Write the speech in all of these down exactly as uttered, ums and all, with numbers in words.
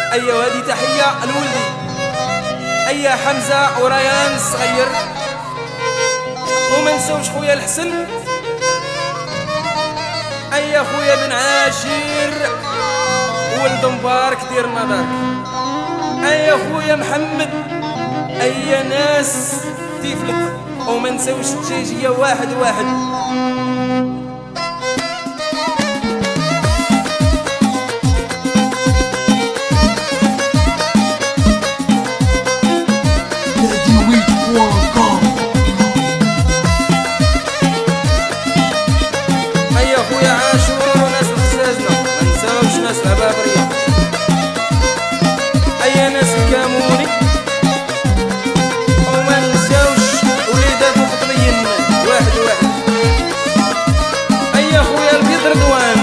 أيوة هذه تحية لولدي أيا حمزة وريان الصغير، وما نساوش خويا الحسن، أيا خويا بن عاشير ولد مبارك دير النظر، أيا خويا محمد، أيا ناس تيفلك، وما نساوش التجاجية واحد واحد. أيا خويا عاشور وناس الخزازنة، ما نساوش ناس العبابرية، أيا ناس الكاموني، وما نساوش وليدات القطريين واحد واحد. أيا خويا البيض رضوان،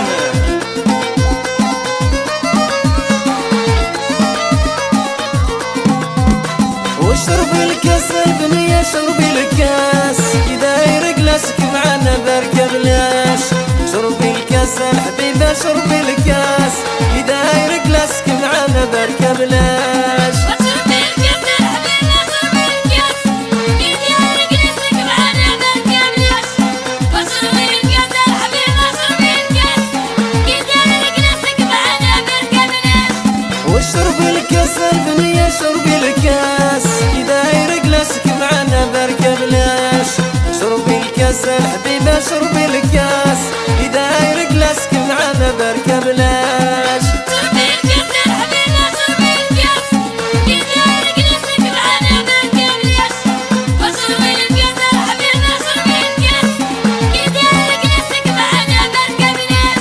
واشربي الكاس البنية شربي الكاس، كي داير كلاسك معانا بركة بلاش. شربي الكاس الحبيبة شربي الكاس، كي داير كلاسك معانا بركة بلاش. وشربي الكاس الحبيبة شربي الكاس، كي داير كلاسك معانا بركة بلاش. وشربي الكاس الحبيبة شربي الكاس، كي داير كلاسك معانا بركة بلاش. واشربي الكاس البنية شربي الكاس، كي داير كلاسك معانا بركة بلاش. شربي الكاس الحبيبة شربي الكاس، كي داير كلاسك معانا بركة بلاش. شربي الكاس الحبيبة شربي الكاس، كي داير كلاسك معانا بركة بلاش. وشربي الكاس الحبيبة شربي الكاس، كي داير كلاسك معانا بركة بلاش.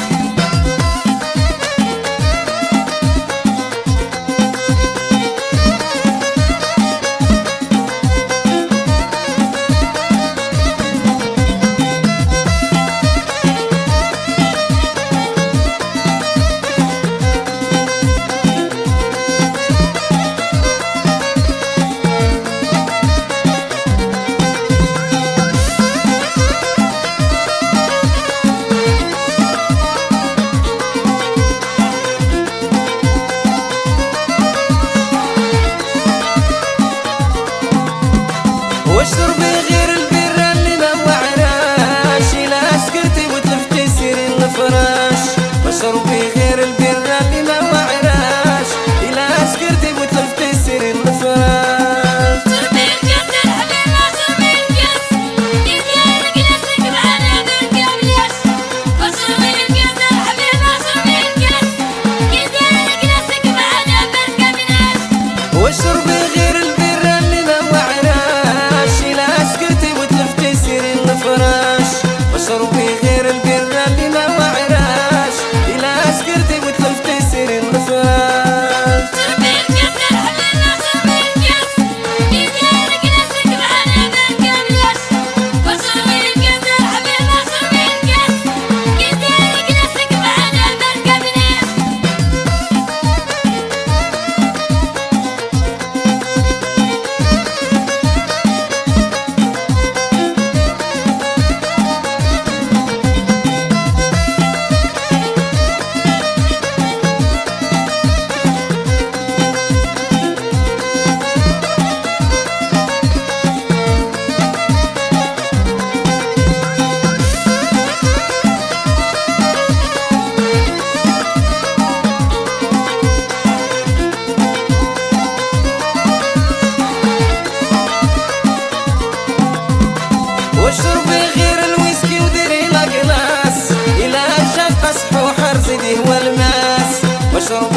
واشربي غير البيرة اللي ما وعراش، إلا سكرتي وتلفتي سيري الفراش. واشربي غير البيرة اللي ما وعراش، إلا سكرتي وتلفتي سيري الفراش. شربي الكاس الحبيبة شربي الكاس، كي داير كلاسك معانا بركة بلاش. وشربي الكاس الحبيبة شربي الكاس، كي داير كلاسك معانا بركة بلاش. واشربي غير البيرة اللي ما وعراش، إلا سكرتي وتلفتي سيري الفراش. واشربي غير البيرة اللي ما وعراش، إلا سكرتي وتلفتي سيري الفراش. شربي الكاس الحبيبة شربي الكاس، كي داير كلاسك معانا بركة بلاش. وشربي الكاس الحبيبة شربي الكاس، كي داير كلاسك معانا بركة بلاش. واشربي غير الويسكي وديري لا كلاس، إلا جاك قصح وحر زيدي هو الماس. واشربي